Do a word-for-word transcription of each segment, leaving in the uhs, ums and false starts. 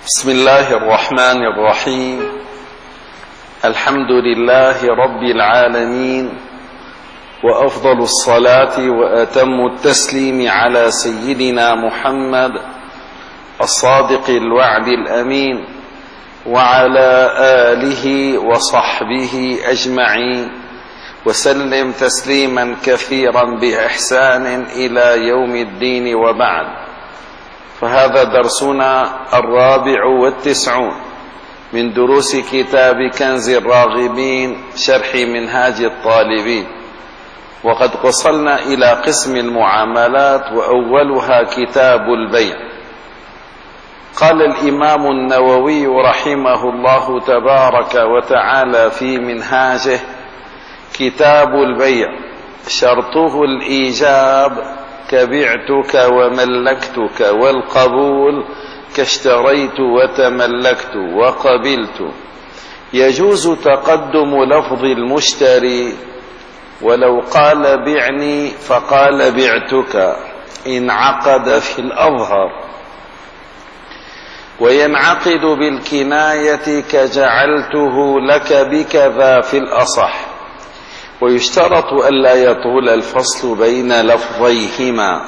بسم الله الرحمن الرحيم. الحمد لله رب العالمين، وأفضل الصلاة وأتم التسليم على سيدنا محمد الصادق الوعد الأمين، وعلى آله وصحبه أجمعين، وسلم تسليما كثيرا بإحسان إلى يوم الدين، وبعد. فهذا درسنا الرابع والتسعون من دروس كتاب كنز الراغبين شرح منهاج الطالبين، وقد وصلنا إلى قسم المعاملات، وأولها كتاب البيع. قال الإمام النووي رحمه الله تبارك وتعالى في منهاجه: كتاب البيع شرطه الإيجاب كبعتك وملكتك، والقبول كاشتريت وتملكت وقبلت. يجوز تقدم لفظ المشتري، ولو قال بعني فقال بعتك انعقد في الأظهر، وينعقد بالكناية كجعلته لك بكذا في الأصح. ويشترط ألا يطول الفصل بين لفظيهما،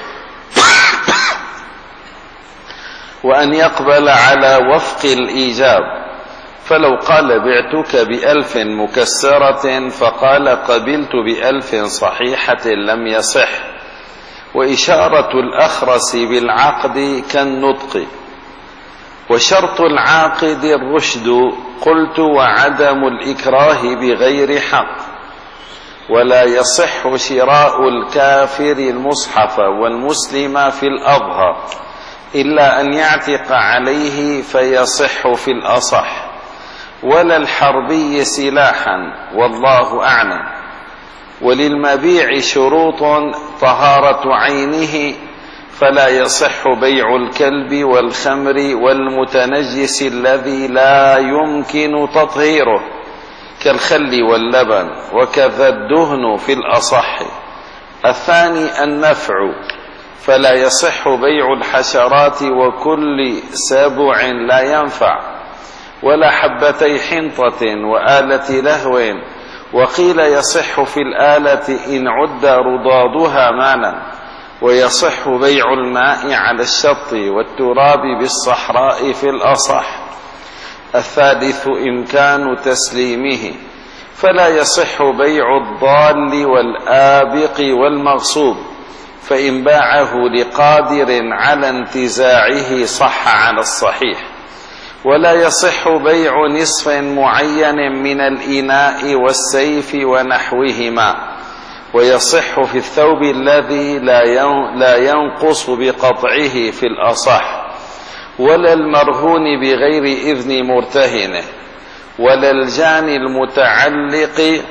وأن يقبل على وفق الإيجاب. فلو قال بعتك بألف مكسرة فقال قبلت بألف صحيحة لم يصح. وإشارة الأخرس بالعقد كالنطق. وشرط العاقد الرشد، قلت وعدم الإكراه بغير حق. ولا يصح شراء الكافر المصحف والمسلم في الأظهر إلا أن يعتق عليه فيصح في الأصح، ولا الحربي سلاحا، والله أعلم. وللمبيع شروط: طهارة عينه، فلا يصح بيع الكلب والخمر والمتنجس الذي لا يمكن تطهيره كالخل واللبن، وكذا الدهن في الأصح. الثاني النفع، فلا يصح بيع الحشرات وكل سبع لا ينفع، ولا حبتي حنطة وآلة لهو. وقيل يصح في الآلة إن عد رضادها مالا. ويصح بيع الماء على الشط والتراب بالصحراء في الأصح. الثالث إمكان تسليمه، فلا يصح بيع الضال والآبق والمغصوب، فإن باعه لقادر على انتزاعه صح على الصحيح. ولا يصح بيع نصف معين من الإناء والسيف ونحوهما. ويصح في الثوب الذي لا ينقص بقطعه في الأصح. ولا المرهون بغير إذن مرتهنه. ولا الجاني المتعلق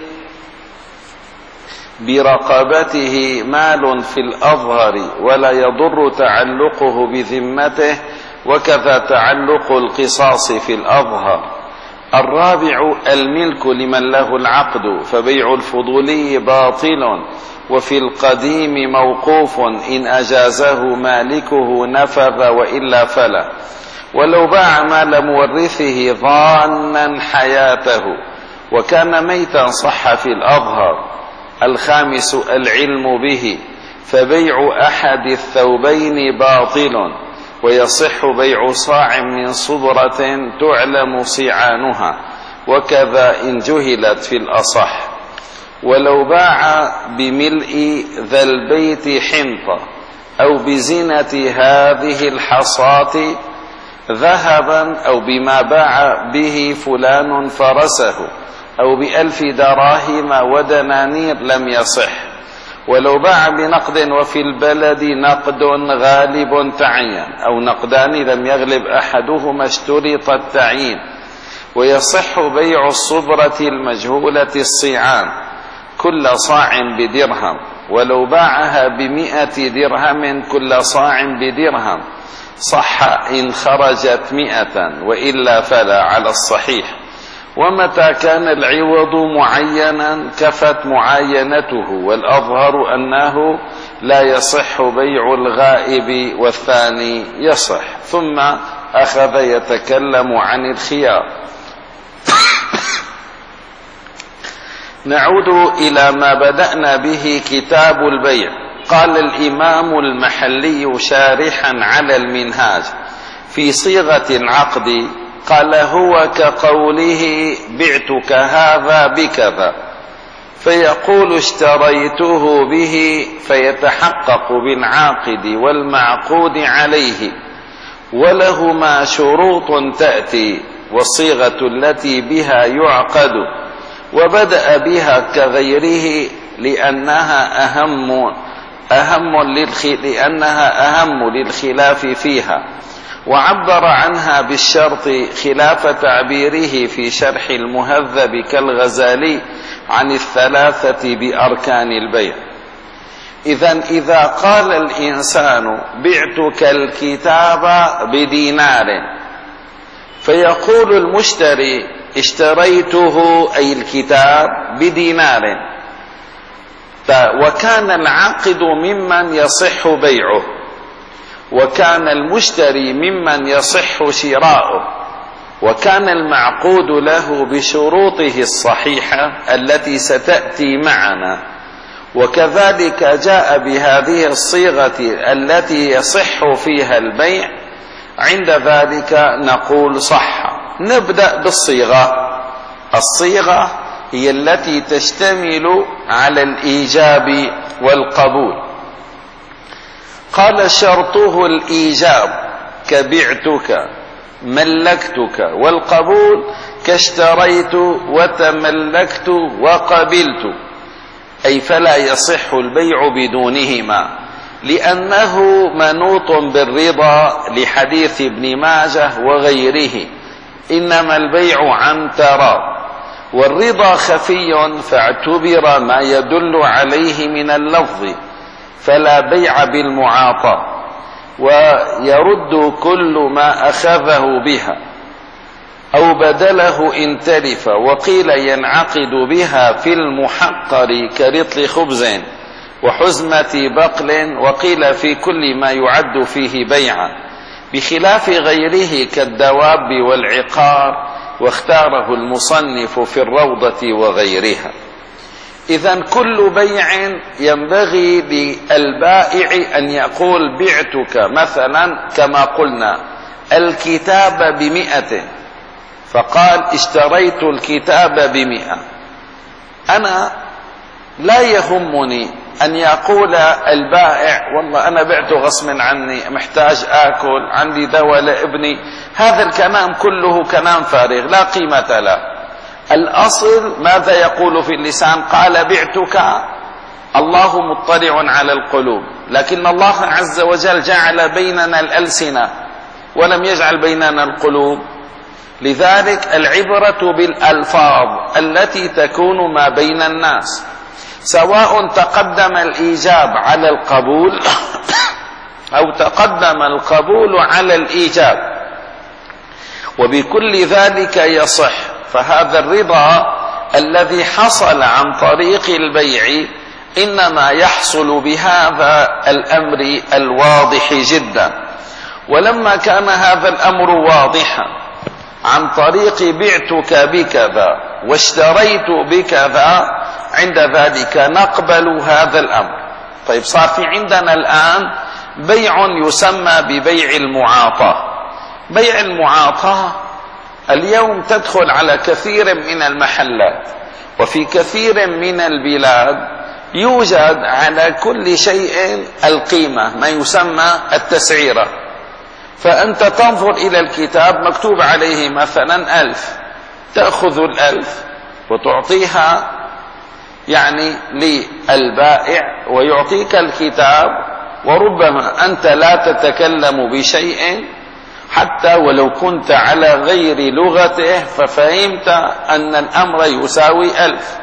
برقبته مال في الأظهر، ولا يضر تعلقه بذمته، وكذا تعلق القصاص في الأظهر. الرابع الملك لمن له العقد، فبيع الفضولي باطل، وفي القديم موقوف، إن أجازه مالكه نفذ، وإلا فلا. ولو باع مال مورثه ظانا حياته وكان ميتا صح في الأظهر. الخامس العلم به، فبيع أحد الثوبين باطل، ويصح بيع صاع من صبرة تعلم صيعانها، وكذا إن جهلت في الأصح. ولو باع بملء ذا البيت حنطة، أو بزينة هذه الحصاة ذهبا، أو بما باع به فلان فرسه، أو بألف دراهم ودنانير لم يصح. ولو باع بنقد وفي البلد نقد غالب تعين، أو نقدان لم يغلب أحدهما اشترط التعيين. ويصح بيع الصبرة المجهولة الصيعان كل صاع بدرهم، ولو باعها بمئة درهم كل صاع بدرهم صح إن خرجت مئة، وإلا فلا على الصحيح. ومتى كان العوض معينا كفت معاينته، والأظهر أنه لا يصح بيع الغائب والثاني يصح. ثم أخذ يتكلم عن الخيار. نعود إلى ما بدأنا به كتاب البيع. قال الإمام المحلي شارحا على المنهاج في صيغة العقد، قال: هو كقوله بعتك هذا بكذا، فيقول اشتريته به، فيتحقق بالعاقد والمعقود عليه، ولهما شروط تأتي، والصيغة التي بها يعقد، وبدأ بها كغيره لأنها أهم أهم للخ... لأنها أهم للخلاف فيها، وعبر عنها بالشرط خلاف تعبيره في شرح المهذب كالغزالي عن الثلاثة بأركان البيع. إذن إذا قال الإنسان بعتك الكتاب بدينار، فيقول المشتري اشتريته أي الكتاب بدينار، وكان العاقد ممن يصح بيعه، وكان المشتري ممن يصح شراؤه، وكان المعقود له بشروطه الصحيحة التي ستأتي معنا، وكذلك جاء بهذه الصيغة التي يصح فيها البيع، عند ذلك نقول صح. نبدأ بالصيغة. الصيغة هي التي تشتمل على الإيجاب والقبول. قال: شرطه الإيجاب كبعتك ملكتك، والقبول كاشتريت وتملكت وقبلت، أي فلا يصح البيع بدونهما، لأنه منوط بالرضا لحديث ابن ماجه وغيره: إنما البيع عن تراض، والرضا خفي فاعتبر ما يدل عليه من اللفظ، فلا بيع بالمعاطاة، ويرد كل ما أخذه بها أو بدله إن تلف، وقيل ينعقد بها في المحقر كرطل خبز وحزمة بقل، وقيل في كل ما يعد فيه بيعا، بخلاف غيره كالدواب والعقار، واختاره المصنف في الروضة وغيرها. إذن كل بيع ينبغي للبائع أن يقول بعتك مثلا كما قلنا الكتاب بمئة، فقال اشتريت الكتاب بمئة. أنا لا يهمني أن يقول البائع والله أنا بعته غصب عني، محتاج آكل، عندي دواء لابني. هذا الكلام كله كلام فارغ لا قيمة له. الأصل ماذا يقول في اللسان؟ قال بعتك. الله مطلع على القلوب، لكن الله عز وجل جعل بيننا الألسنة ولم يجعل بيننا القلوب. لذلك العبرة بالألفاظ التي تكون ما بين الناس، سواء تقدم الإيجاب على القبول أو تقدم القبول على الإيجاب، وبكل ذلك يصح. فهذا الرضا الذي حصل عن طريق البيع إنما يحصل بهذا الأمر الواضح جدا. ولما كان هذا الأمر واضحا عن طريق بعتك بكذا واشتريت بكذا، عند ذلك نقبل هذا الأمر. طيب صار في عندنا الآن بيع يسمى ببيع المعاطاة. بيع المعاطاة اليوم تدخل على كثير من المحلات، وفي كثير من البلاد يوجد على كل شيء القيمة، ما يسمى التسعيرة. فأنت تنظر إلى الكتاب مكتوب عليه مثلا ألف، تأخذ الألف وتعطيها يعني للبائع ويعطيك الكتاب، وربما أنت لا تتكلم بشيء حتى ولو كنت على غير لغته، ففهمت أن الأمر يساوي ألف.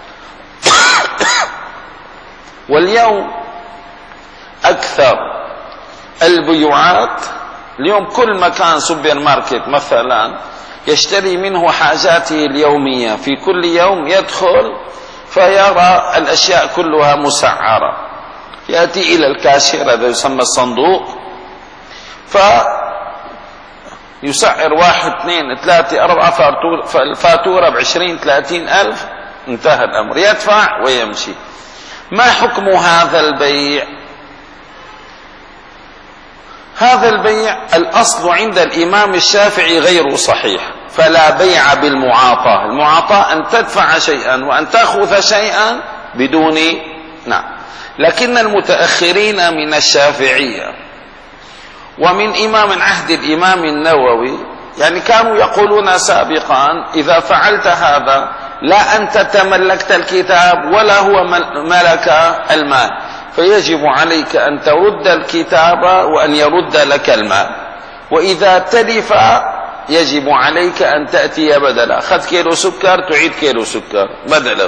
واليوم أكثر البيوعات، اليوم كل مكان سوبر ماركت مثلا يشتري منه حاجاته اليومية، في كل يوم يدخل فيرى الأشياء كلها مسعرة، يأتي إلى الكاشير، هذا يسمى الصندوق، يسعر واحد اثنين ثلاثة أربعة فالفاتورة بعشرين ثلاثين ألف، انتهى الأمر، يدفع ويمشي. ما حكم هذا البيع؟ هذا البيع الأصل عند الإمام الشافعي غير صحيح، فلا بيع بالمعاطاة. المعاطاة أن تدفع شيئا وأن تأخذ شيئا بدون نعم. لكن المتأخرين من الشافعية ومن إمام عهد الإمام النووي يعني كانوا يقولون سابقا إذا فعلت هذا لا أنت تملكت الكتاب ولا هو ملك المال، فيجب عليك أن ترد الكتاب وأن يرد لك المال، وإذا تلف يجب عليك أن تأتي بدلا، أخذ كيلو سكر تعيد كيلو سكر بدله.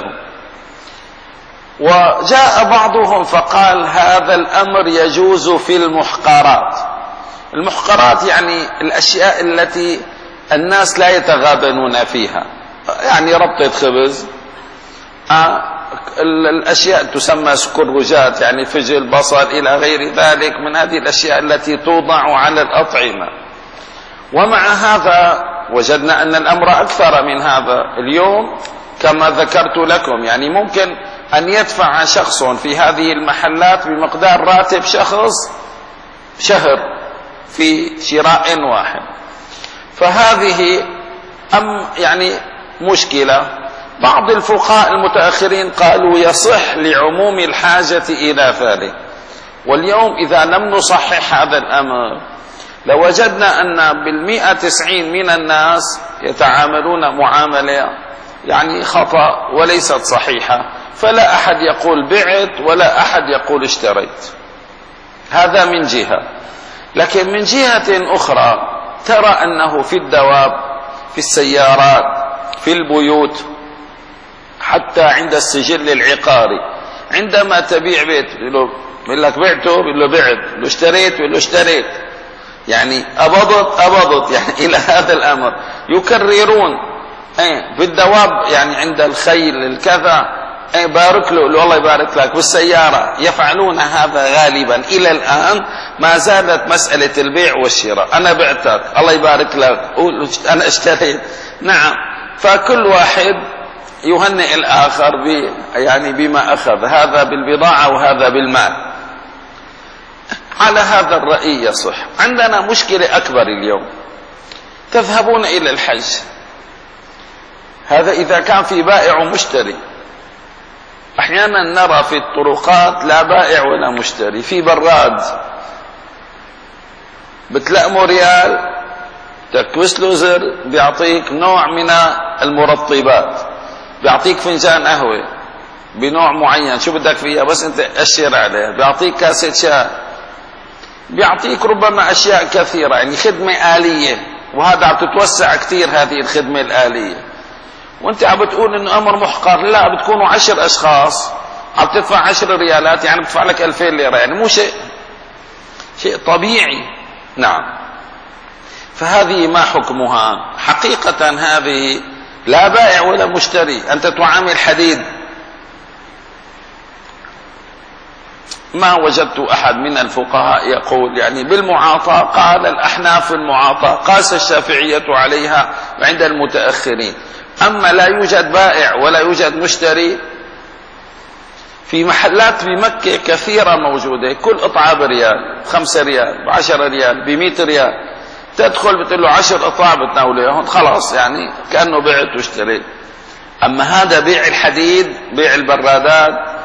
وجاء بعضهم فقال هذا الأمر يجوز في المحقرات. المحقرات يعني الأشياء التي الناس لا يتغابنون فيها، يعني ربطة خبز، آه الأشياء تسمى سكروجات يعني فجل بصل إلى غير ذلك من هذه الأشياء التي توضع على الأطعمة. ومع هذا وجدنا أن الأمر أكثر من هذا اليوم كما ذكرت لكم، يعني ممكن أن يدفع شخص في هذه المحلات بمقدار راتب شخص شهر في شراء واحد، فهذه أم يعني مشكلة. بعض الفقهاء المتأخرين قالوا يصح لعموم الحاجة إلى ذلك. واليوم إذا لم نصحح هذا الأمر لوجدنا أن بالمئة تسعين من الناس يتعاملون معاملة يعني خطأ وليست صحيحة، فلا أحد يقول بعت ولا أحد يقول اشتريت. هذا من جهة. لكن من جهة أخرى ترى أنه في الدواب، في السيارات، في البيوت، حتى عند السجل العقاري عندما تبيع بيت يقول لك بعته، يقول له بعت، يقول له اشتريت، يقول له اشتريت، يعني أبضت أبضت، يعني إلى هذا الأمر يكررون. ايه بالدواب يعني عند الخيل الكذا ايه بارك له، والله يبارك لك. بالسيارة يفعلون هذا غالبا إلى الآن، ما زالت مسألة البيع والشراء، أنا بعتك الله يبارك لك، قول أنا اشتريت، نعم. فكل واحد يهنئ الآخر ب يعني بما أخذ، هذا بالبضاعة وهذا بالمال. على هذا الرأي يصح. عندنا مشكلة أكبر اليوم، تذهبون إلى الحج، هذا إذا كان في بائع ومشتري. أحيانا نرى في الطرقات لا بائع ولا مشتري، في براد بتلقمه ريال تكبس له زر بيعطيك نوع من المرطبات، بيعطيك فنجان قهوة بنوع معين شو بدك فيها بس انت اشير عليه، بيعطيك كاسة شاي، بيعطيك ربما أشياء كثيرة، يعني خدمة آلية. وهذا عم تتوسع كثير هذه الخدمة الآلية، وانت عم بتقول انه امر محقر. لا، بتكونوا عشر اشخاص عم تدفع عشر ريالات، يعني بتدفع لك ألفين ليرة، يعني مو شيء شيء طبيعي. نعم. فهذه ما حكمها؟ حقيقة هذه لا بائع ولا مشتري، انت تعامل حديد. ما وجدت احد من الفقهاء يقول يعني بالمعاطاة. قال الاحناف المعاطاة، قاس الشافعية عليها عند المتأخرين. أما لا يوجد بائع ولا يوجد مشتري، في محلات بمكة كثيرة موجودة، كل قطعة بريال، خمسة ريال، بعشرة ريال، بمئة ريال، تدخل بتقول له عشر قطع بتناوله، خلاص يعني كأنه بعت واشتريت. أما هذا بيع الحديد، بيع البرادات،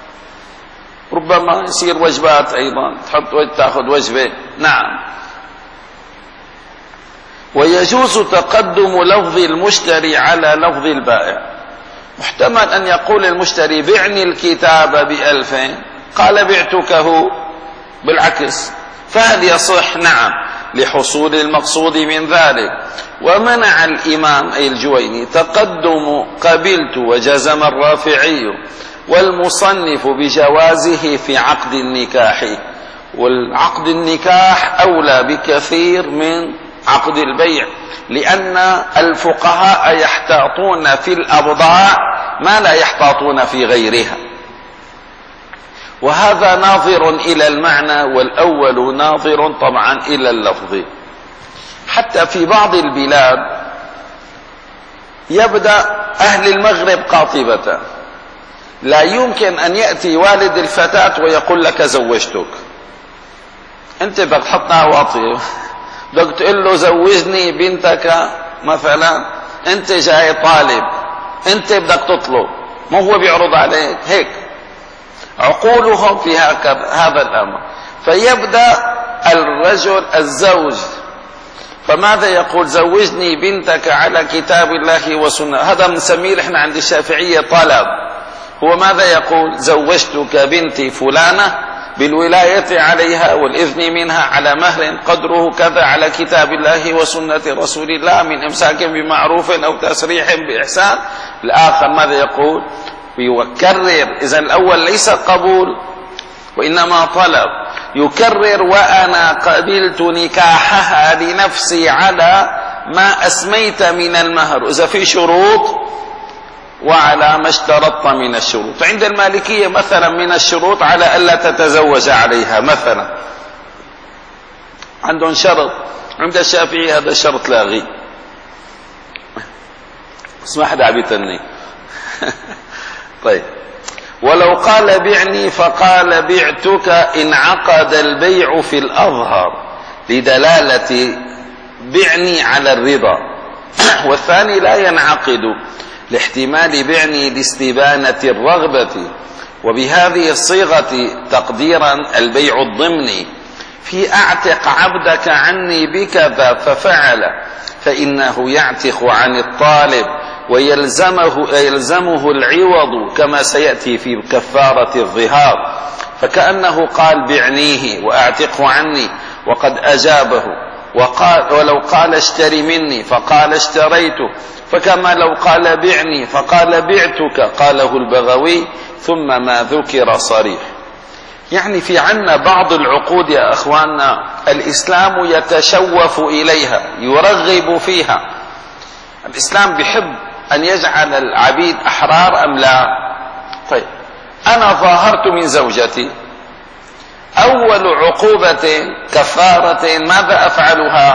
ربما يصير وجبات أيضا، تحط تأخذ وجبة. نعم. ويجوز تقدم لفظ المشتري على لفظ البائع. محتمل أن يقول المشتري بعني الكتاب بألفين، قال بعتكه بالعكس، فهل يصح؟ نعم، لحصول المقصود من ذلك. ومنع الإمام أي الجويني تقدم قبلت وجزم الرافعي والمصنف بجوازه في عقد النكاح، والعقد النكاح أولى بكثير من عقد البيع، لأن الفقهاء يحتاطون في الأبضاع ما لا يحتاطون في غيرها، وهذا ناظر إلى المعنى والأول ناظر طبعا إلى اللفظ. حتى في بعض البلاد يبدأ أهل المغرب قاطبة، لا يمكن أن يأتي والد الفتاة ويقول لك زوجتك. أنت بدك تحطها واطية، بدك تقول له زوجني بنتك مثلا، أنت جاي طالب، أنت بدك تطلب، ما هو بيعرض عليك هيك. عقولهم في هذا الأمر. فيبدأ الرجل الزوج، فماذا يقول؟ زوجني بنتك على كتاب الله وسنة. هذا بنسميه احنا عند الشافعية طلب. هو ماذا يقول؟ زوجتك بنتي فلانة بالولاية عليها والإذن منها على مهر قدره كذا على كتاب الله وسنة رسول الله من إمساك بمعروف أو تسريح بإحسان. الآخر ماذا يقول؟ ويكرر. إذا الأول ليس قبول وإنما طلب. يكرر: وأنا قبلت نكاحها لنفسي على ما أسميت من المهر، إذا في شروط، وعلى ما اشترطت من الشروط. عند المالكية مثلا من الشروط على ألا تتزوج عليها مثلا، عندهم شرط. عند الشافعي هذا الشرط لاغي. اسمع حدا عم يتني. طيب: ولو قال بعني فقال بعتك انعقد البيع في الأظهر لدلالة بعني على الرضا، والثاني لا ينعقد لاحتمال بعني لاستبانة الرغبة. وبهذه الصيغة تقديرا البيع الضمني في أعتق عبدك عني بكذا ففعل، فإنه يعتق عن الطالب ويلزمه يلزمه العوض كما سيأتي في كفارة الظهار، فكأنه قال بعنيه وأعتقه عني وقد أجابه. وقال ولو قال اشتري مني فقال اشتريته، فكما لو قال بعني فقال بعتك، قاله البغوي. ثم ما ذكر صريح. يعني في عنا بعض العقود يا أخواننا الإسلام يتشوف إليها، يرغب فيها. الإسلام بيحب أن يجعل العبيد أحرار أم لا؟ طيب، أنا ظاهرت من زوجتي، أول عقوبة كفارة ماذا أفعلها؟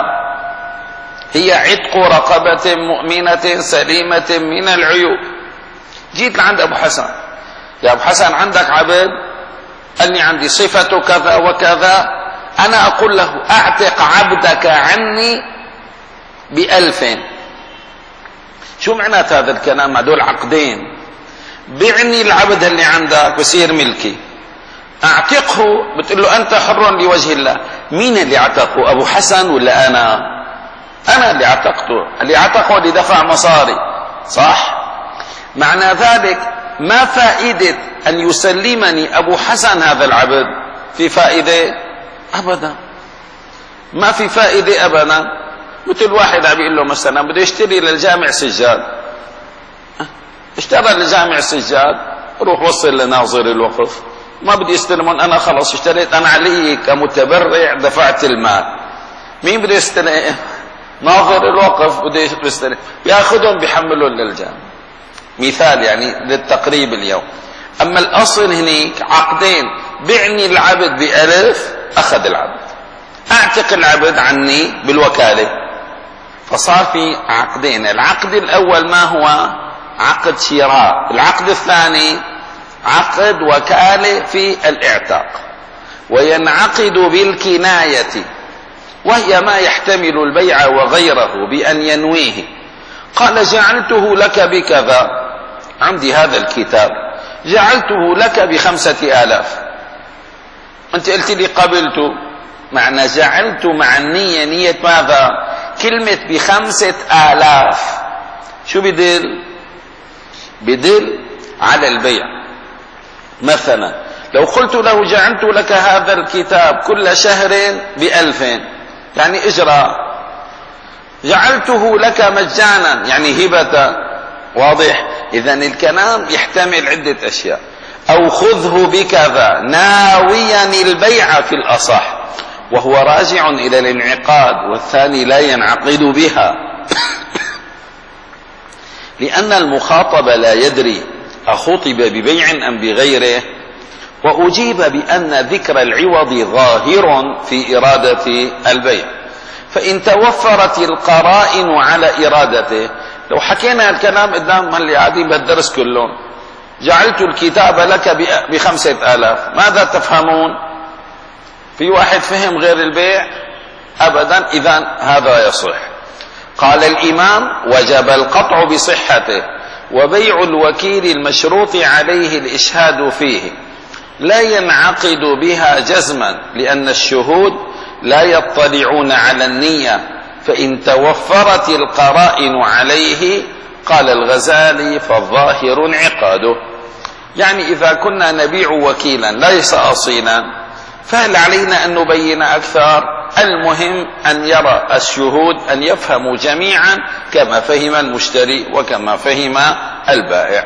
هي عتق رقبة مؤمنة سليمة من العيوب. جيت لعند أبو حسن: يا أبو حسن عندك عبد، أني عندي صفة كذا وكذا، أنا أقول له أعتق عبدك عني بألفين. شو معنات هذا الكلام؟ هدول عقدين. بعني العبد اللي عندك بصير ملكي، اعتقه بتقول له أنت حر لوجه الله. مين اللي اعتقه؟ أبو حسن ولا أنا؟ أنا اللي اعتقته. اللي اعتقه اللي دفع مصاري، صح؟ معنى ذلك ما فائدة أن يسلمني أبو حسن هذا العبد؟ في فائدة؟ أبدا، ما في فائدة أبدا. مثل واحد عم يقول له مثلا بده يشتري للجامع سجاد، اشترى للجامع سجاد، روح وصل لناظر الوقف، ما بدي يستلمون، أنا خلص اشتريت، أنا علي كمتبرع دفعت المال. مين بده يستلم؟ ناظر الوقف بده يستلم، بياخذهم بيحملهم للجامع. مثال يعني للتقريب اليوم. أما الأصل هنيك عقدين: بعني العبد بألف، أخذ العبد، أعتق العبد عني بالوكالة. فصار في عقدين. العقد الأول ما هو؟ عقد شراء. العقد الثاني عقد وكالة في الإعتاق. وينعقد بالكناية، وهي ما يحتمل البيع وغيره بأن ينويه. قال جعلته لك بكذا، عندي هذا الكتاب، جعلته لك بخمسة آلاف، أنت قلت لي قبلته. معنى جعلت مع النية، نية ماذا؟ كلمة بخمسة آلاف شو بدل؟ بدل على البيع. مثلا لو قلت له جعلت لك هذا الكتاب كل شهر بألفين، يعني إجراء. جعلته لك مجانا يعني هبة، واضح؟ إذن الكلام يحتمل عدة أشياء. أو خذه بكذا ناويا البيع في الأصح، وهو راجع إلى الانعقاد، والثاني لا ينعقد بها لأن المخاطب لا يدري أخطب ببيع أم بغيره. وأجيب بأن ذكر العوض ظاهر في إرادة البيع، فإن توفرت القرائن على إرادته. لو حكينا الكلام قدام من اللي قاعدين بالدرس كلهم، جعلت الكتاب لك بخمسة آلاف، ماذا تفهمون؟ في واحد فهم غير البيع؟ أبدا. إذن هذا يصح. قال الإمام: وجب القطع بصحته، وبيع الوكيل المشروط عليه الإشهاد فيه لا ينعقد بها جزما، لأن الشهود لا يطلعون على النية، فإن توفرت القرائن عليه، قال الغزالي، فالظاهر انعقاده. يعني إذا كنا نبيع وكيلا ليس أصيلا، فهل علينا أن نبين أكثر؟ المهم أن يرى الشهود أن يفهموا جميعا كما فهم المشتري وكما فهم البائع.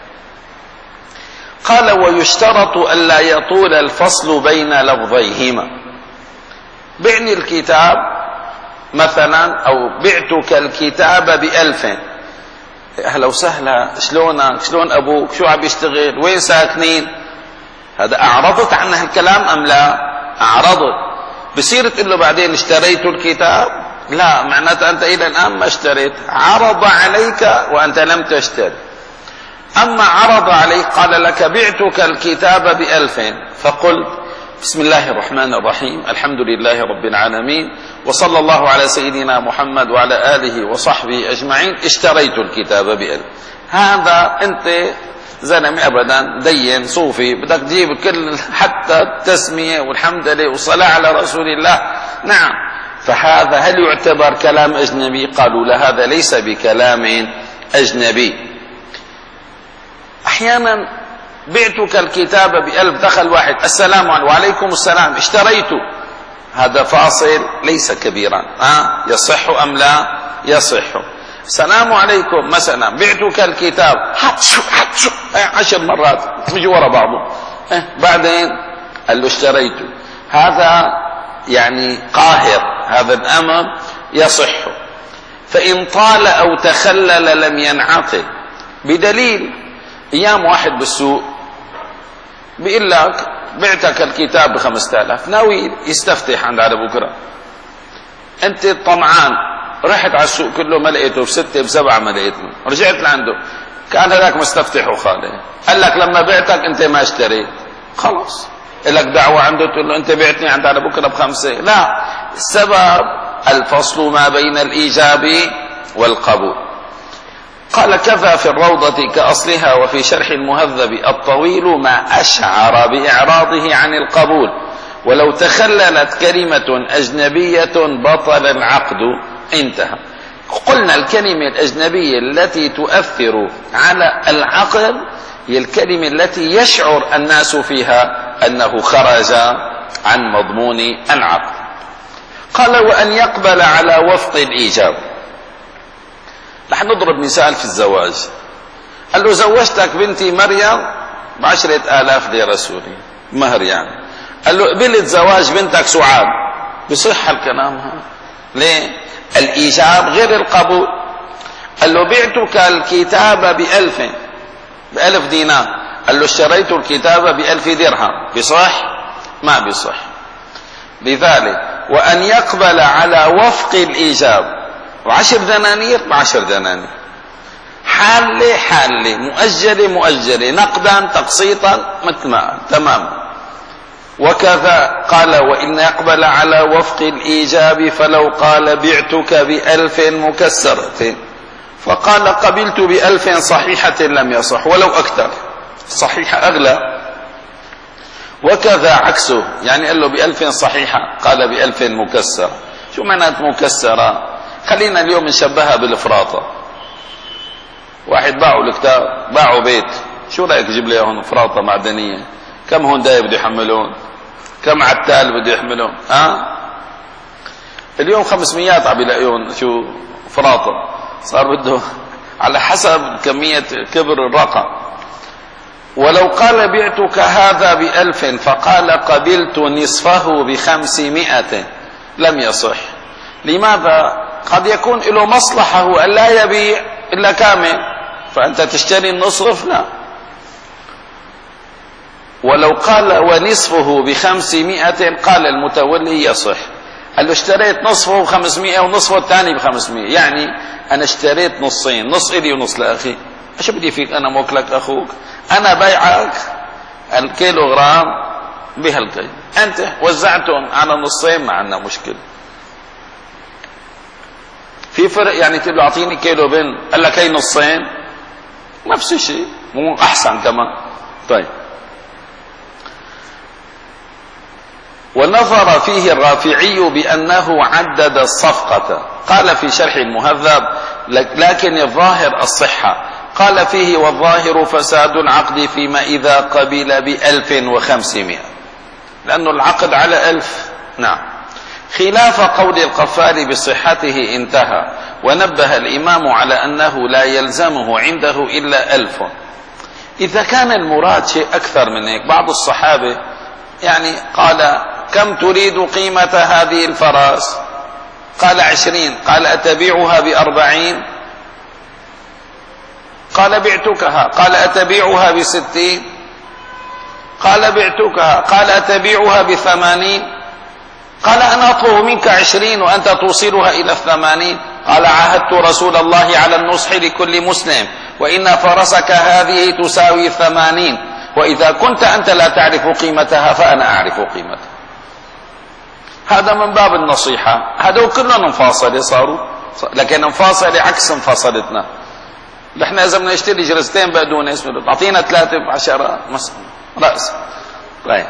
قال: ويشترط ألا يطول الفصل بين لفظيهما. بعني الكتاب مثلا، أو بعتك الكتاب بألف. أهلا وسهلا، شلونك؟ شلون أبوك؟ شو عم يشتغل؟ وين ساكنين؟ هذا أعرضت عن هالكلام أم لا؟ أعرضت. بصير تقول له بعدين: اشتريت الكتاب؟ لا، معناته أنت إلى الآن ما اشتريت، عرض عليك وأنت لم تشتري. أما عرض عليك، قال لك: بعتك الكتاب بألف، فقلت: بسم الله الرحمن الرحيم، الحمد لله رب العالمين، وصلى الله على سيدنا محمد وعلى آله وصحبه أجمعين، اشتريت الكتاب بألف. هذا أنت زلمة أبدا دين صوفي، بدك تجيب كل حتى التسمية والحمد لله والصلاة على رسول الله. نعم، فهذا هل يعتبر كلام أجنبي؟ قالوا لا، هذا ليس بكلام أجنبي. أحيانا بعتك الكتاب بألف، دخل واحد: السلام عليكم. وعليكم السلام، اشتريت. هذا فاصل ليس كبيرا. ها يصح أم لا؟ يصح. السلام عليكم مثلا، بعتك الكتاب، حتشو حتشو عشر مرات بيجي ورا بعضه. اه بعدين قال له: اشتريت. هذا يعني قاهر، هذا الأمر يصح. فإن طال أو تخلل لم ينعقد، بدليل أيام واحد بالسوق بيقول لك: بعتك الكتاب بخمسة آلاف، ناوي يستفتح عند على بكرة. أنت طمعان، رحت على السوق كله ما لقيته، بستة بسبعة ما لقيته، رجعت لعنده، كان هذاك مستفتح وخالي، قال لك: لما بعتك أنت ما اشتريت، خلاص لك دعوة عنده، تقول له: أنت بعتني عند على بكرة بخمسة. لا، السبب الفصل ما بين الإيجاب والقبول. قال: كذا في الروضة كأصلها، وفي شرح المهذب الطويل ما أشعر بإعراضه عن القبول، ولو تخللت كلمة أجنبية بطل العقد. انتهى. قلنا الكلمة الأجنبية التي تؤثر على العقد هي الكلمة التي يشعر الناس فيها أنه خرج عن مضمون العقد. قال: وأن يقبل على وفق الإيجاب. رح نضرب مثال في الزواج. قال له: زوجتك بنتي مريم بعشرة آلاف ليرة سورية مهر يعني. قال له: قبلت زواج بنتك سعاد، بصح الكلام هذا؟ ليه؟ الإيجاب غير القبول. قال له: بعتك الكتاب بألف، بألف دينار. قال له: اشتريت الكتاب بألف درهم، بصح؟ ما بصح. لذلك وأن يقبل على وفق الإيجاب، وعشر دنانير بعشر دنانير، حالة حالة، مؤجلة مؤجلة، نقدا تقسيطا مثل ما تمام. وكذا قال: وإن يقبل على وفق الإيجاب، فلو قال: بعتك بألف مكسرة، فقال: قبلت بألف صحيحة، لم يصح ولو أكثر، صحيحة أغلى. وكذا عكسه، يعني قال له بألف صحيحة، قال بألف مكسرة. شو معنات مكسرة؟ خلينا اليوم نشبهها بالفراطة. واحد باعوا الكتاب، باعوا بيت، شو رأيك تجيب لي هون فراطة معدنية؟ كم هونداي بده يحملون؟ كم عتال بده يحملون؟ ها؟ اليوم خمسميات عم يلاقيون شو فراطة، صار بده على حسب كمية كبر الرقم. ولو قال: بعتك هذا بألف، فقال: قبلت نصفه بخمسمائة، لم يصح. لماذا؟ قد يكون له مصلحة أن لا يبيع إلا كامل، فأنت تشتري النصف؟ لا. ولو قال: ونصفه بخمسمائة، قال المتولي: يصح. قال له اشتريت نصفه بخمسمائة ونصفه الثاني بخمسمائة، يعني انا اشتريت نصين، نص الي ونص لاخي. ايش بدي فيك انا موكلك اخوك؟ انا بيعك الكيلو غرام بهالقيمة، انت وزعتهم على نصين ما عندنا مشكلة. في فرق يعني تقول له اعطيني كيلو بن، قال لك هي نصين، نفس الشيء، مو احسن كمان. طيب، ونظر فيه الرافعي بأنه عدد الصفقة، قال في شرح المهذب لكن الظاهر الصحة، قال فيه والظاهر فساد العقد فيما إذا قبل بألف وخمسمائة، لأنه العقد على ألف. نعم، خلاف قول القفال بصحته انتهى. ونبه الإمام على أنه لا يلزمه عنده إلا ألف. إذا كان المراد شيء أكثر من هيك، بعض الصحابة يعني قال كم تريد قيمة هذه الفرس؟ قال عشرين. قال أتبيعها بأربعين؟ قال بعتكها. قال أتبيعها بستين؟ قال بعتكها. قال أتبيعها بثمانين؟ قال أنا أطلب منك عشرين وأنت توصلها إلى الثمانين. قال عاهدت رسول الله على النصح لكل مسلم، وإن فرسك هذه تساوي ثمانين، وإذا كنت أنت لا تعرف قيمتها فأنا أعرف قيمتها. هذا من باب النصيحة. هذا كلنا منفاصلة صاروا، لكن منفاصلة عكس انفصلتنا. نحن إذا بدنا نشتري جرستين بقدونس أعطينا ثلاثة بعشرة مثلا رأس. طيب،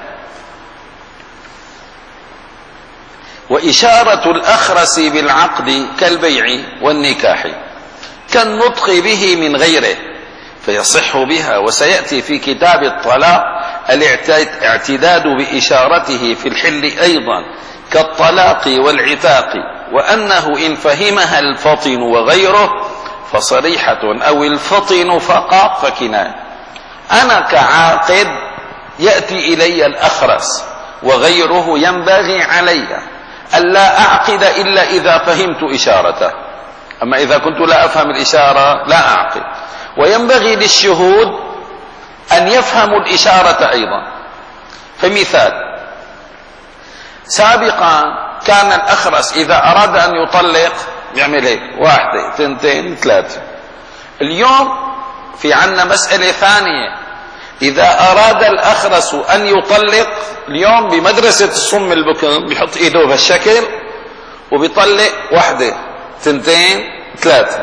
وإشارة الأخرس بالعقد كالبيع والنكاح كالنطق به من غيره فيصح بها. وسيأتي في كتاب الطلاق الاعتداد بإشارته في الحل أيضا كالطلاق والعتاق، وأنه إن فهمها الفطن وغيره فصريحة، أو الفطن فقط فكناية. أنا كعاقد يأتي إلي الأخرس وغيره، ينبغي علي ألا أعقد إلا إذا فهمت إشارته، أما إذا كنت لا أفهم الإشارة لا أعقد. وينبغي للشهود أن يفهموا الإشارة أيضا. فمثال، سابقا كان الأخرس إذا أراد أن يطلق يعمل هيك، واحدة اثنتين ثلاثة. اليوم في عنا مسألة ثانية، إذا أراد الأخرس أن يطلق اليوم بمدرسة الصم البكم بيحط إيده بهالشكل وبيطلق واحدة اثنتين ثلاثة.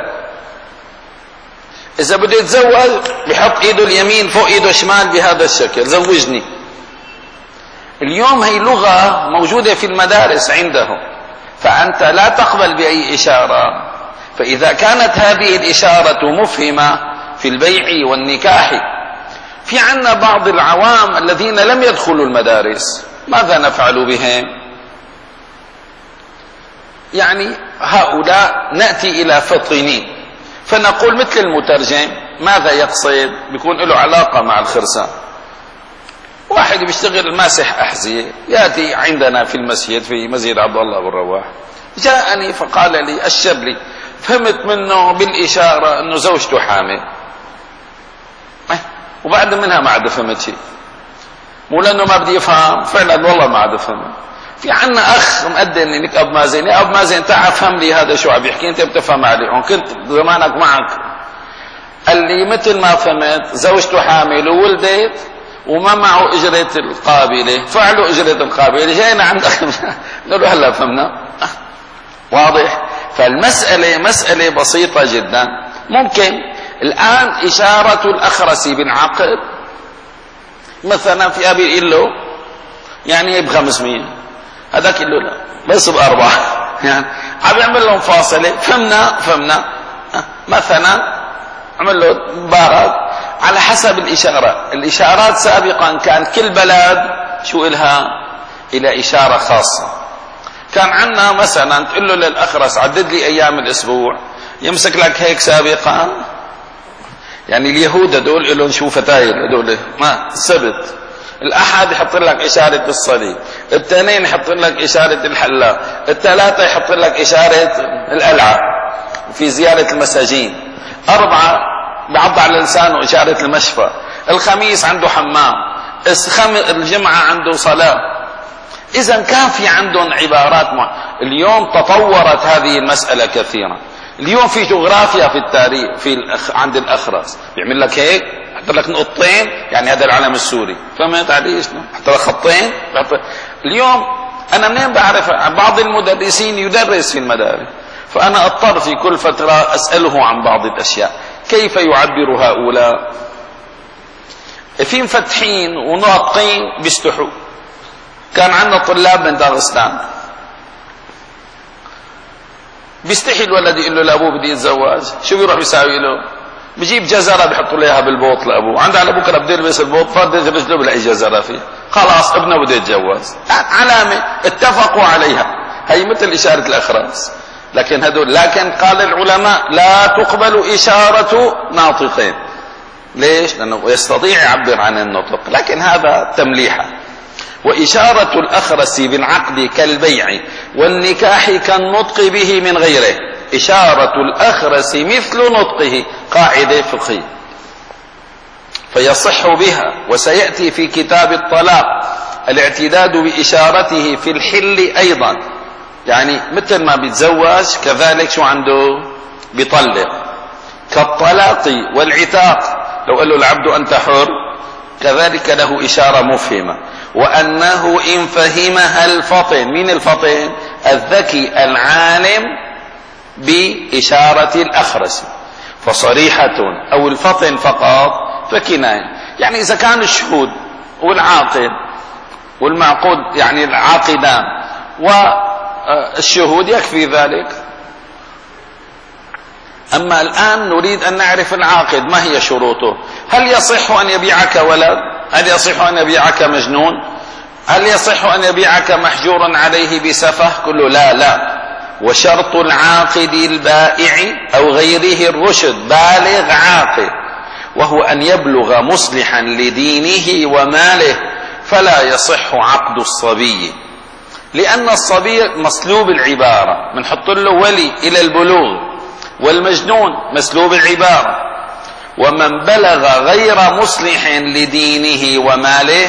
إذا بده يتزوج بيحط إيده اليمين فوق إيده الشمال بهذا الشكل، زوجني. اليوم هي لغة موجودة في المدارس عندهم، فأنت لا تقبل بأي إشارة. فإذا كانت هذه الإشارة مفهمة في البيع والنكاح، في عنا بعض العوام الذين لم يدخلوا المدارس، ماذا نفعل بهم؟ يعني هؤلاء نأتي إلى فطنين فنقول مثل المترجم ماذا يقصد؟ بيكون له علاقة مع الخرسان. واحد بيشتغل ماسح أحذية يأتي عندنا في المسجد في مسجد عبد الله بن رواح، جاءني فقال لي أشر لي، فهمت منه بالإشارة أنه زوجته حامل، وبعد منها ما عاد فهمت شيء. مو لأنه ما بدي يفهم، فعلا والله ما عاد فهم. في عنا أخ مقدم لك أب مازن، يا أب مازن تعال فهم لي هذا شو عم بيحكي، أنت بتفهم عليه، كنت زمانك معك. قال لي مثل ما فهمت زوجته حامل وولدت وما معه أجرة القابلة، فعلوا أجرة القابلة، جاينا عندك نقول له هلا فهمنا. واضح؟ فالمسألة مسألة بسيطة جدا. ممكن الآن إشارة الأخرس بالعقد مثلا في أبي يقول له يعني بخمسمية، هذاك يقول له لا بس بأربعة، يعني عم يعمل له مفاصلة. فهمنا فهمنا مثلا عمل له بارد على حسب الإشارة. الإشارات سابقا كان كل بلد شو إلها إلى إشارة خاصة. كان عندنا مثلا تقول له للأخرس عدد لي أيام الأسبوع، يمسك لك هيك سابقا. يعني اليهود هدول لهم شو فتاير هدول، ما السبت الأحد يحط لك إشارة الصليب، الاثنين يحط لك إشارة الحلاق، الثلاثة يحط لك إشارة القلعة في زيارة المساجين، أربعة بعض على لسانه إشارة المشفى، الخميس عنده حمام، الجمعة عنده صلاة. إذا كان في عندهم عبارات مع... اليوم تطورت هذه المسألة كثيرا. اليوم في جغرافيا في التاريخ في الأخ... عند الأخرس بيعمل لك هيك، حط لك نقطتين يعني هذا العلم السوري، فهمت علي شنو؟ حط لك خطين. اليوم أنا منين بعرف؟ بعض المدرسين يدرس في المدارس، فأنا أضطر في كل فترة أسأله عن بعض الأشياء، كيف يعبر هؤلاء؟ في مفتحين وناطقين بيستحوا. كان عندنا طلاب من داغستان بيستحي الولد يقول له لأبوه بدي يتزوج، شو بيروح بيساوي له؟ بجيب جزرة بيحط له اياها بالبوط لأبوه، عنده على بكره بده يلبس البوط، فردت رجله بلاقي جزرة فيه، خلاص ابنه بده يتجوز. علامة اتفقوا عليها، هي مثل إشارة الأخراس. لكن هدول لكن قال العلماء لا تقبل إشارة ناطقين. ليش؟ لأنه يستطيع يعبر عن النطق، لكن هذا تمليحة. وإشارة الأخرس بالعقد كالبيع والنكاح كالنطق به من غيره. إشارة الأخرس مثل نطقه، قاعدة فقهية فيصح بها. وسيأتي في كتاب الطلاق الاعتداد بإشارته في الحل أيضا، يعني مثل ما بيتزوج كذلك شو عنده؟ بيطلق. كالطلاق والعتاق، لو قال له العبد أنت حر، كذلك له إشارة مفهمة. وأنه إن فهمها الفطن، من الفطن؟ الذكي العالم، بإشارة الأخرس، فصريحة أو الفطن فقط فكناية. يعني إذا كان الشهود والعاقد والمعقود يعني العاقدان والشهود يكفي ذلك. أما الآن نريد أن نعرف العاقد ما هي شروطه. هل يصح أن يبيعك ولد؟ هل يصح أن يبيعك مجنون؟ هل يصح أن يبيعك محجورا عليه بسفه؟ كله لا لا. وشرط العاقد البائع أو غيره الرشد، بالغ عاقل، وهو أن يبلغ مصلحا لدينه وماله، فلا يصح عقد الصبي، لأن الصبي مسلوب العبارة، منحط له ولي إلى البلوغ، والمجنون مسلوب العبارة. ومن بلغ غير مصلح لدينه وماله،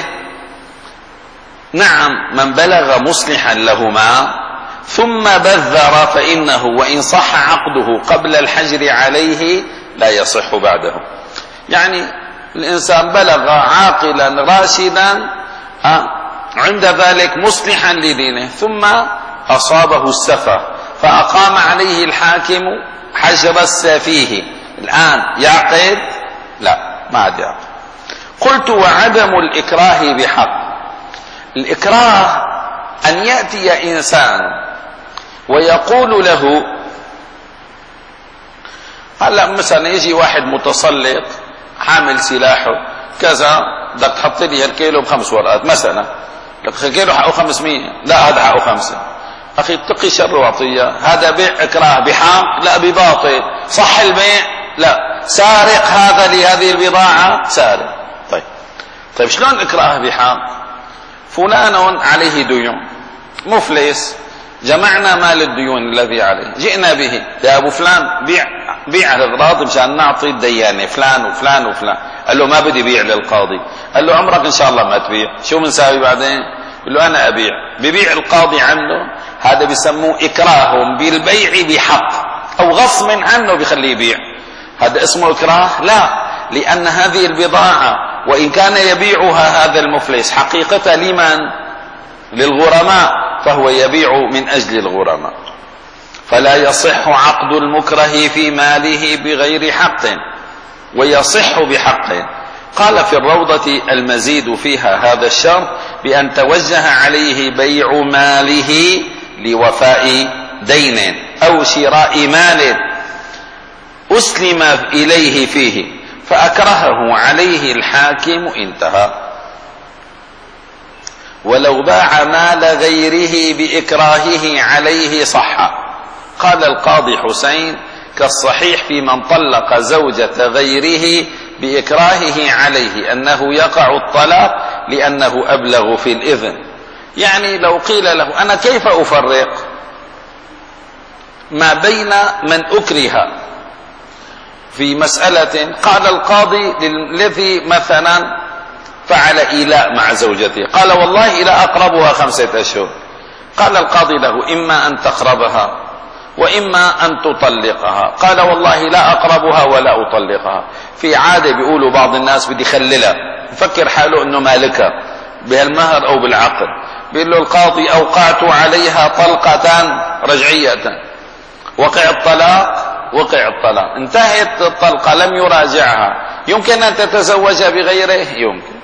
نعم من بلغ مصلحا لهما ثم بذر فإنه وإن صح عقده قبل الحجر عليه لا يصح بعده. يعني الإنسان بلغ عاقلا راشدا عند ذلك مصلحا لدينه، ثم أصابه السفه فأقام عليه الحاكم حجر السفيه، الآن يعقد؟ لا، ما عاد يعقد. قلت وعدم الإكراه بحق. الإكراه أن يأتي إنسان ويقول له، هلا مثلا يجي واحد متسلط حامل سلاحه كذا، بدك تحط لي هالكيلو بخمس ورقات مثلا، لك الكيلو حقه خمسمية، لا هذا حقه خمسة. أخي اتقي شر وعطية، هذا بيع إكراه بحق؟ لا بباطل. صح البيع؟ لا. سارق هذا لهذه البضاعة؟ سارق. طيب طيب شلون إكراه بحق؟ فلان عليه ديون، مفلس، جمعنا مال الديون الذي عليه، جئنا به يا أبو فلان بيع بيع الأغراض مشان نعطي الديانة فلان وفلان وفلان. قال له ما بدي بيع للقاضي. قال له عمرك إن شاء الله ما تبيع. شو بنساوي بعدين؟ قال له أنا أبيع. ببيع القاضي عنه، هذا بيسموه إكراه بالبيع بحق، أو غصب عنه بيخليه يبيع. هذا اسمه إكراه؟ لا، لأن هذه البضاعة وإن كان يبيعها هذا المفلس حقيقة لمن؟ للغرماء، فهو يبيع من أجل الغرماء، فلا يصح عقد المكره في ماله بغير حق، ويصح بحق. قال في الروضة المزيد فيها هذا الشرط بأن توجه عليه بيع ماله لوفاء دين أو شراء مال أسلم إليه فيه فأكرهه عليه الحاكم، انتهى. ولو باع مال غيره بإكراهه عليه صح. قال القاضي حسين كالصحيح في من طلق زوجة غيره بإكراهه عليه أنه يقع الطلاق لأنه أبلغ في الإذن. يعني لو قيل له أنا كيف أفرق ما بين من أكره في مسألة، قال القاضي الذي مثلا فعل إيلاء مع زوجته، قال والله إلى أقربها خمسة أشهر، قال القاضي له: إما أن تقربها وإما أن تطلقها. قال: والله لا أقربها ولا أطلقها. في عادة بيقولوا بعض الناس: بدي خللها، يفكر حاله أنه مالكها بهالمهر أو بالعقد. بيقول له القاضي: أوقعت عليها طلقة رجعية، وقع الطلاق، وقع الطلاق، انتهت الطلقة، لم يراجعها، يمكن أن تتزوج بغيره؟ يمكن.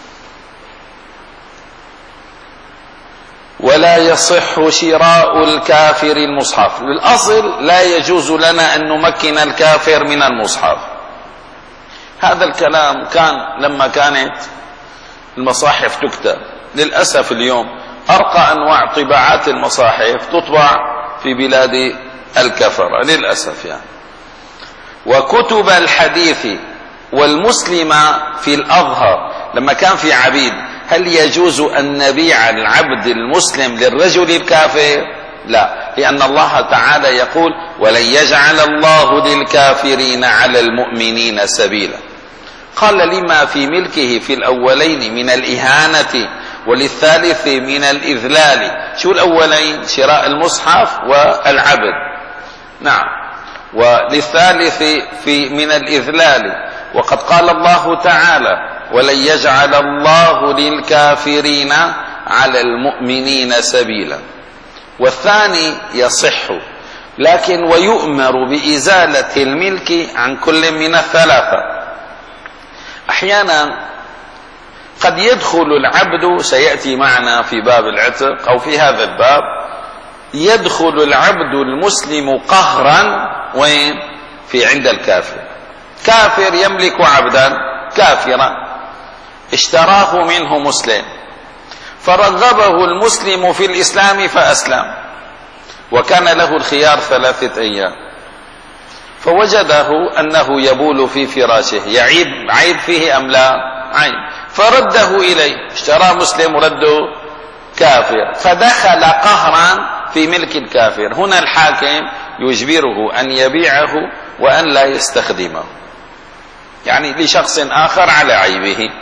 ولا يصح شراء الكافر المصحف. بالأصل لا يجوز لنا أن نمكن الكافر من المصحف. هذا الكلام كان لما كانت المصاحف تكتب. للأسف اليوم أرقى أنواع طباعات المصاحف تطبع في بلاد الكفرة للأسف يعني. وكتب الحديث والمسلم في الأظهر، لما كان في عبيد، هل يجوز أن نبيع العبد المسلم للرجل الكافر؟ لا، لأن الله تعالى يقول: ولن يجعل الله للكافرين على المؤمنين سبيلا. قال: لما في ملكه في الأولين من الإهانة، وللثالث من الإذلال. شو الأولين؟ شراء المصحف والعبد، نعم، وللثالث في من الإذلال. وقد قال الله تعالى: ولن يجعل الله للكافرين على المؤمنين سبيلا. والثاني يصح، لكن ويؤمر بإزالة الملك عن كل من الثلاثة. أحيانا قد يدخل العبد، سيأتي معنا في باب العتق أو في هذا الباب، يدخل العبد المسلم قهرا وين؟ في عند الكافر. كافر يملك عبدا كافرا اشتراه منه مسلم، فرغبه المسلم في الإسلام فأسلم، وكان له الخيار ثلاثة أيام، فوجده أنه يبول في فراشه، يعيب عيب فيه أم لا؟ عيب، فرده إليه. اشترى مسلم ورده كافر، فدخل قهرا في ملك الكافر. هنا الحاكم يجبره أن يبيعه وأن لا يستخدمه، يعني لشخص آخر على عيبه.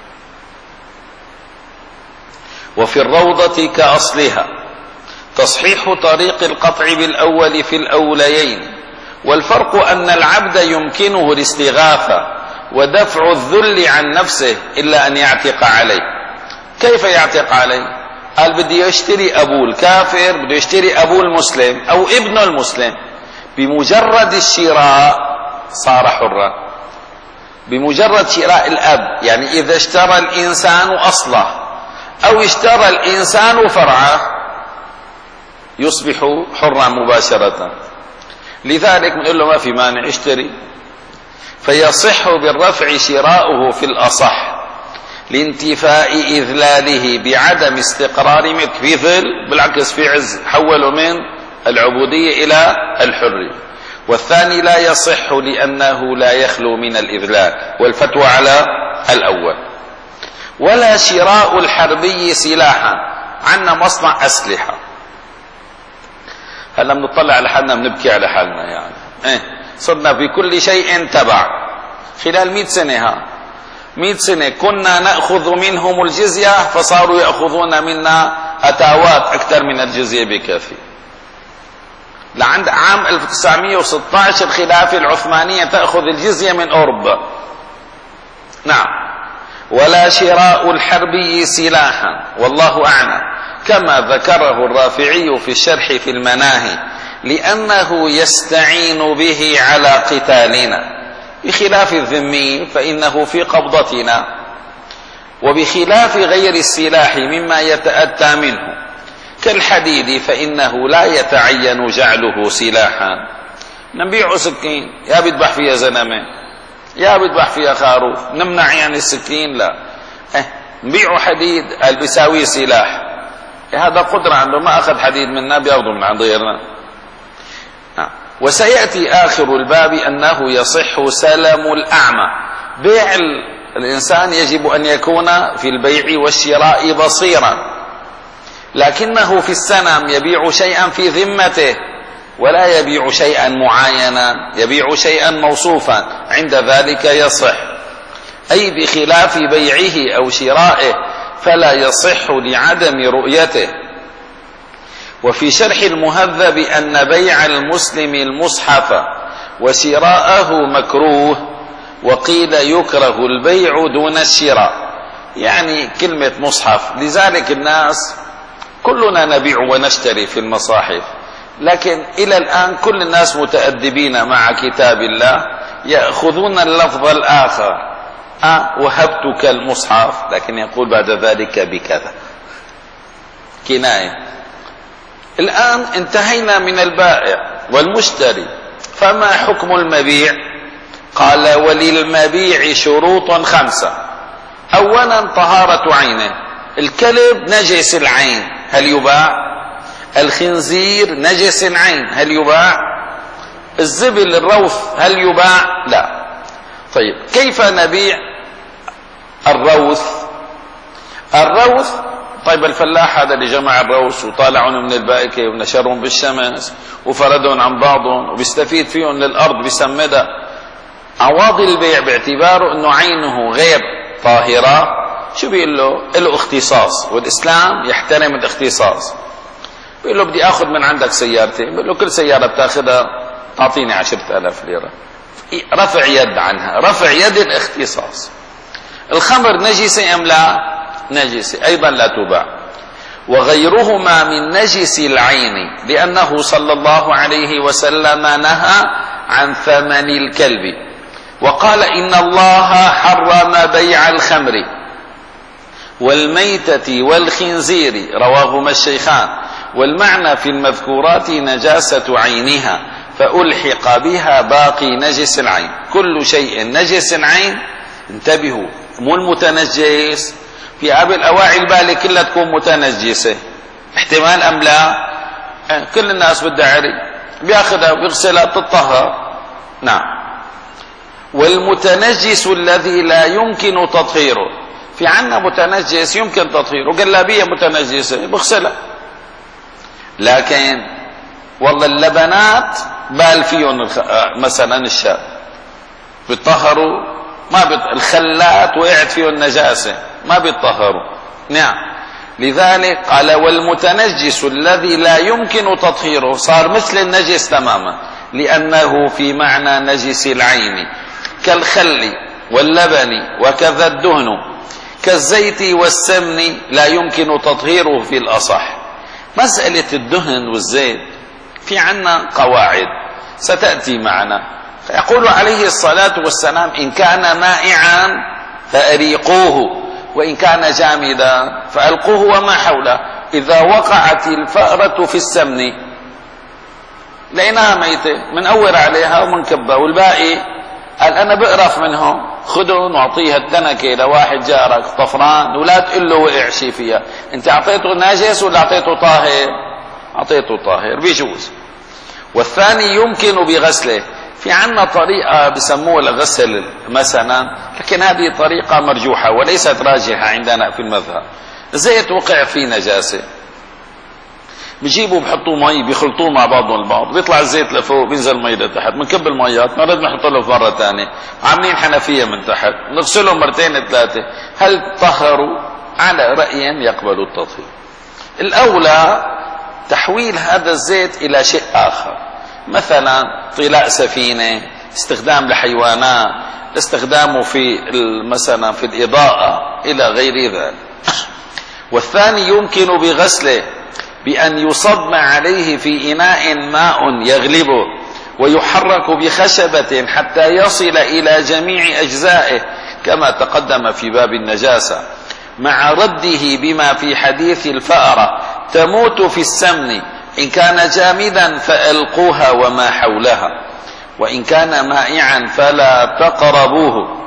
وفي الروضة كأصلها تصحيح طريق القطع بالأول في الأوليين. والفرق أن العبد يمكنه الاستغاثة ودفع الذل عن نفسه إلا أن يعتق عليه. كيف يعتق عليه؟ قال: بدي يشتري أبوه الكافر، بده يشتري أبوه المسلم أو ابنه المسلم. بمجرد الشراء صار حرا، بمجرد شراء الأب. يعني إذا اشترى الإنسان أصله أو اشترى الإنسان فرعه يصبح حرا مباشرة. لذلك بنقول له: ما في مانع، اشتري. فيصح بالرفع شراؤه في الأصح لانتفاء إذلاله بعدم استقرار ملك. في ذل، بالعكس في عز، حوله من العبودية إلى الحرية. والثاني لا يصح لأنه لا يخلو من الإذلال، والفتوى على الأول. ولا شراء الحربي سلاحا. عنا مصنع أسلحة، هلا بنطلع على حالنا بنبكي على حالنا، يعني ايه صرنا في كل شيء تبع. خلال مئة سنة ها مئة سنة كنا نأخذ منهم الجزية، فصاروا يأخذون منا أتاوات أكثر من الجزية بكافي. لعند عام ألف وتسعمئة وستة عشر الخلافة العثمانية تأخذ الجزية من أوروبا. نعم. ولا شراء الحربي سلاحا، والله أعلم، كما ذكره الرافعي في الشرح في المناهي، لأنه يستعين به على قتالنا، بخلاف الذمي فإنه في قبضتنا، وبخلاف غير السلاح مما يتأتى منه كالحديد فإنه لا يتعين جعله سلاحا. نبيع سكين، يا بيذبح فيها زلمة، يا بيذبح فيها خروف، نمنع يعني السكين؟ لا. اه نبيعه حديد، قال بيساوي سلاح. هذا قدرة عنده، ما أخذ حديد منا بياخذه من عند غيرنا. وسيأتي آخر الباب أنه يصح سلم الأعمى. بيع الإنسان يجب أن يكون في البيع والشراء بصيرا، لكنه في السنم يبيع شيئا في ذمته ولا يبيع شيئا معينا، يبيع شيئا موصوفا، عند ذلك يصح. أي بخلاف بيعه أو شرائه فلا يصح لعدم رؤيته. وفي شرح المهذب أن بيع المسلم المصحف وشراءه مكروه، وقيل يكره البيع دون الشراء. يعني كلمة مصحف، لذلك الناس كلنا نبيع ونشتري في المصاحف، لكن إلى الآن كل الناس متأدبين مع كتاب الله، يأخذون اللفظ الآخر، أه وهبتك المصحف، لكن يقول بعد ذلك بكذا، كناية. الآن انتهينا من البائع والمشتري، فما حكم المبيع؟ قال: وللمبيع شروط خمسة. أولا طهارة عينه، الكلب نجس العين، هل يباع؟ الخنزير نجس عين، هل يباع؟ الزبل الروث هل يباع؟ لا. طيب كيف نبيع الروث؟ الروث طيب الفلاح هذا اللي جمع الروث وطالعهم من البائكة ونشرهم بالشمس وفردهم عن بعضهم وبيستفيد فيهم للأرض بيسمدها، عواضي البيع باعتباره انه عينه غير طاهرة، شو بيقول له؟ له اختصاص، والإسلام يحترم الاختصاص. بيقول له بدي اخذ من عندك سيارتين، بيقول له كل سيارة بتاخذها تعطيني عشرة آلاف ليرة، رفع يد عنها، رفع يد الاختصاص. الخمر نجسة ام لا؟ نجسة ايضا لا تباع. وغيرهما من نجس العين، لأنه صلى الله عليه وسلم نهى عن ثمن الكلب، وقال: إن الله حرم بيع الخمر والميتة والخنزير، رواهما الشيخان. والمعنى في المذكورات نجاسة عينها، فألحق بها باقي نجس العين. كل شيء نجس العين، انتبهوا، مو المتنجس، في قبل أواعي البالي كلها تكون متنجسة، احتمال أم لا؟ كل الناس بالدعري بياخذها بيغسلها بتطهر. نعم. والمتنجس الذي لا يمكن تطهيره، في عنا متنجس يمكن تطهيره، قلابية متنجسة بغسلها، لكن والله اللبنات بال فيهم مثلا الشاب بيطهروا، ما بيط... الخلات وقعت فيه النجاسة ما بيطهروا. نعم. لذلك قال: والمتنجس الذي لا يمكن تطهيره، صار مثل النجس تماما، لأنه في معنى نجس العين، كالخل واللبن وكذا الدهن، كالزيت والسمن لا يمكن تطهيره في الأصح. مسألة الدهن والزيت في عنا قواعد ستأتي معنا. يقول عليه الصلاة والسلام: إن كان مائعا فأريقوه، وإن كان جامدا فألقوه وما حوله. إذا وقعت الفأرة في السمن لقيناها ميتة، منقور عليها ومنكبها، والباقي قال أنا بقرف منهم، خذهم واعطيها التنكة لواحد جارك طفران، ولا تقول له وقع شيء فيها، أنت أعطيته ناجس ولا أعطيته طاهر؟ أعطيته طاهر، بيجوز. والثاني يمكن بغسله، في عنا طريقة بسموها الغسل مثلا، لكن هذه طريقة مرجوحة وليست راجحة عندنا في المذهب. زيت وقع فيه نجاسة، بيجيبوا بحطوا مي بيخلطوه مع بعضهم البعض، بيطلع الزيت لفوق بينزل مي لتحت، بنكب الميات، نرد نحط له مرة ثانية، عاملين حنفية من تحت، نغسلهم مرتين ثلاثة. هل طهروا؟ على رأي يقبل التطهير. الأولى تحويل هذا الزيت إلى شيء آخر، مثلا طلاء سفينة، استخدام لحيوانات، استخدامه في مثلا في الإضاءة إلى غير ذلك. والثاني يمكن بغسله بأن يصب عليه في إناء ماء يغلبه، ويحرك بخشبة حتى يصل إلى جميع أجزائه كما تقدم في باب النجاسة، مع رده بما في حديث الفأرة: تموت في السمن، إن كان جامدا فألقوها وما حولها، وإن كان مائعا فلا تقربوه.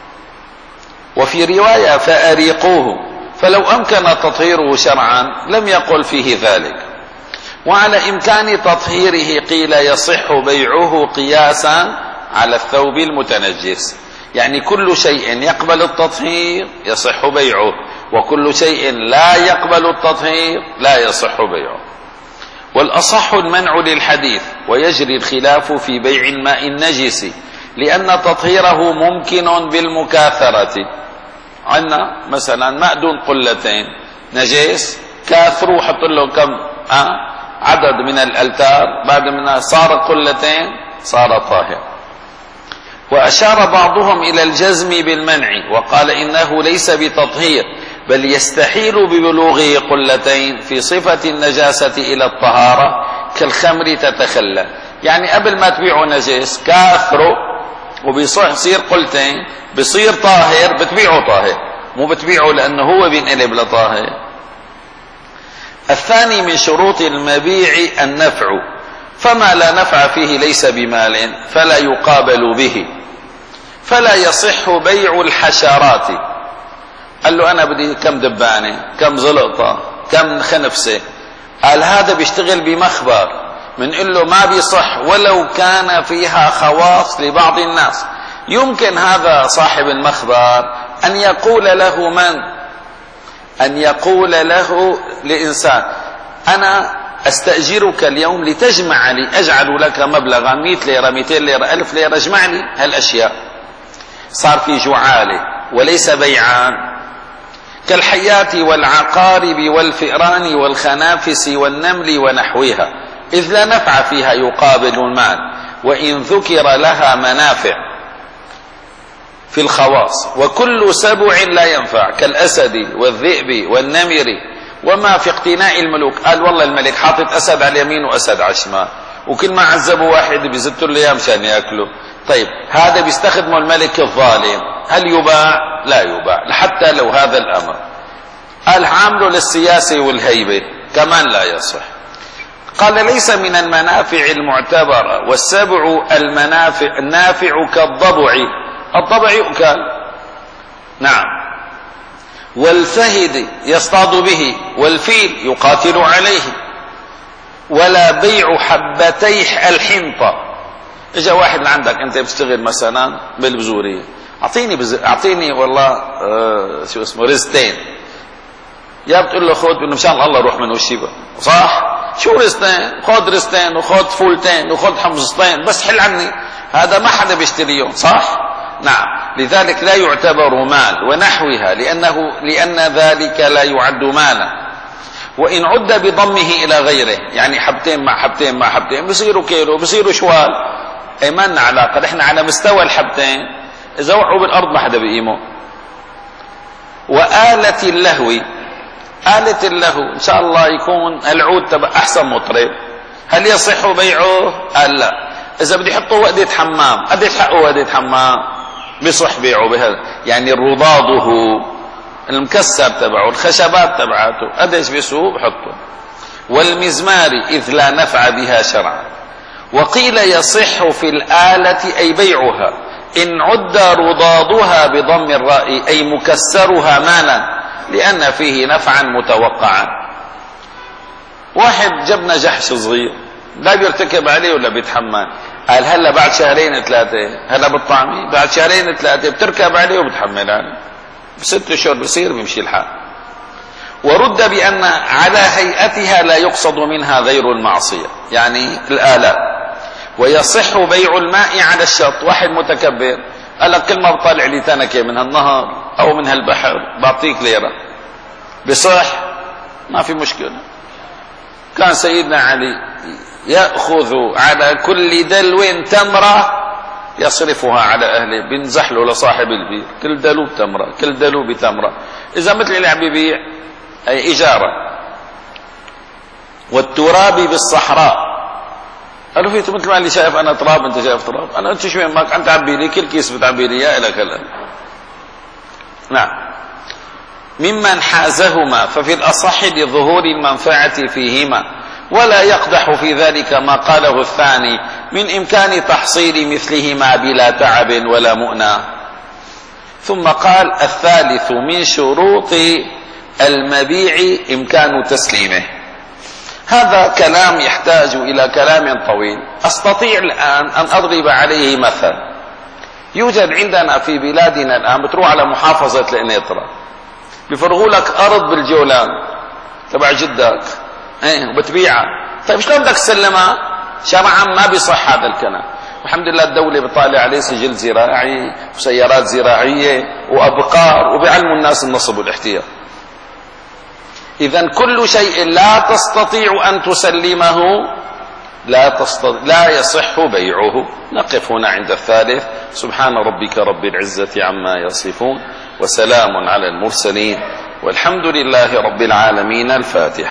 وفي رواية: فأريقوه، فلو أمكن تطهيره شرعا لم يقل فيه ذلك. وعلى إمكان تطهيره قيل يصح بيعه قياسا على الثوب المتنجس، يعني كل شيء يقبل التطهير يصح بيعه، وكل شيء لا يقبل التطهير لا يصح بيعه. والأصح المنع للحديث، ويجري الخلاف في بيع الماء النجس، لأن تطهيره ممكن بالمكاثرة. عندنا مثلا ماء دون قلتين نجس، كاثروا حط له كم أه؟ عدد من الألتار بعد منها صار قلتين صار طاهر. وأشار بعضهم إلى الجزم بالمنع وقال إنه ليس بتطهير بل يستحيل ببلوغه قلتين في صفة النجاسة إلى الطهارة كالخمر تتخلى. يعني قبل ما تبيعه نجس كاثره وبيصح يصير قلتين بيصير طاهر بتبيعه طاهر، مو بتبيعه لأنه هو بينقلب لطاهر. الثاني من شروط المبيع النفع، فما لا نفع فيه ليس بمال فلا يقابل به، فلا يصح بيع الحشرات. قال له أنا بدي كم دبانة كم زلقطة كم خنفسة، قال هذا بيشتغل بمخبر، منقول له ما بيصح ولو كان فيها خواص لبعض الناس. يمكن هذا صاحب المخبر أن يقول له من أن يقول له لإنسان أنا أستأجرك اليوم لتجمع لي، أجعل لك مبلغا مئة ليرة مئتين ليرة ألف ليرة، اجمع لي هالأشياء. صار في جعالة وليس بيعان. كالحيات والعقارب والفئران والخنافس والنمل ونحوها، إذ لا نفع فيها يقابل المال وإن ذكر لها منافع في الخواص. وكل سبع لا ينفع كالأسد والذئب والنمر وما في اقتناء الملوك. قال والله الملك حاطط أسد على اليمين وأسد على الشمال، وكل ما عذبوا واحد بيزتوا له اياه مشان ياكله. طيب هذا بيستخدمه الملك الظالم، هل يباع؟ لا يباع حتى لو هذا الأمر. قال عامله للسياسة والهيبة كمان لا يصح. قال ليس من المنافع المعتبرة. والسبع المنافع النافع كالضبع، الضبع يؤكل نعم، والفهد يصطاد به، والفيل يقاتل عليه. ولا بيع حبتي الحنطة. اجا واحد لعندك انت بتشتغل مثلا بالبزورية، اعطيني بز... اعطيني والله آه شو اسمه رزتين، يا بتقول له خذ انه مشان الله روح منه الشيبة، صح؟ شو رزتين؟ خذ رزتين وخذ فولتين وخذ حمصتين بس حل عني، هذا ما حدا بيشتريهم، صح؟ نعم. لذلك لا يعتبر مال ونحوها لأنه لأن ذلك لا يعد مالا. وإن عد بضمه إلى غيره، يعني حبتين مع حبتين مع حبتين بصيروا كيلو بصيروا شوال، أي ما لنا علاقة، نحن على مستوى الحبتين، إذا وقعوا بالأرض ما حدا بقيمه. وآلة اللهو، آلة اللهو إن شاء الله يكون العود تبع أحسن مطرب، هل يصح بيعه؟ قال لا. إذا بدي يحطوا وقدة حمام، قديش حقه وقدة حمام؟ بصح بيعه بهذا، يعني رضاضه المكسر تبعه الخشبات تبعته قديش بيسوق بحطه. والمزمار إذ لا نفع بها شرعا. وقيل يصح في الآلة أي بيعها إن عد رضاضها بضم الراء أي مكسرها مالا لأن فيه نفعا متوقعا. واحد جبنا جحش صغير لا بيرتكب عليه ولا بيتحمل، قال هلا بعد شهرين ثلاثة هلا بالطعمي بعد شهرين ثلاثة بتركب عليه وبتحمل عليه، بست اشهر بصير بيمشي الحال. ورد بأن على هيئتها لا يقصد منها غير المعصية، يعني الآلاء. ويصح بيع الماء على الشط. واحد متكبر قال لك كل ما بطلع لي تنكة من هالنهر أو من هالبحر بعطيك ليرة، بصح ما في مشكلة. كان سيدنا علي يأخذ على كل دلو تمرة يصرفها على أهله، بينزح له لصاحب البير كل دلو بتمرة كل دلو بتمرة، إذا مثل اللي عم بيبيع أي إجارة. والتراب بالصحراء، قالوا فيه مثل ما اللي شايف أنا تراب أنت شايف تراب، أنا أنت شو يهمك أنت عبي لي كل كيس بتعبي لي يا إلك هلا. نعم. ممن حازهما ففي الأصح لظهور المنفعة فيهما، ولا يقدح في ذلك ما قاله الثاني من إمكان تحصيل مثلهما بلا تعب ولا مؤنة. ثم قال الثالث من شروط المبيع إمكان تسليمه. هذا كلام يحتاج إلى كلام طويل، أستطيع الآن أن أضرب عليه مثل. يوجد عندنا في بلادنا الآن بتروح على محافظة الإنيطرة بيفرغوا لك أرض بالجولان تبع جدك ايه وبتبيعها، طيب شلون بدك تسلمها؟ شرعا ما بيصح هذا الكلام. والحمد لله الدولة بتطالع عليه سجل زراعي وسيارات زراعية وأبقار وبيعلموا الناس النصب والاحتياط. إذن كل شيء لا تستطيع أن تسلمه لا, تستطيع لا يصح بيعه. نقف هنا عند الثالث. سبحان ربك رب العزة عما يصفون وسلام على المرسلين والحمد لله رب العالمين. الفاتحة.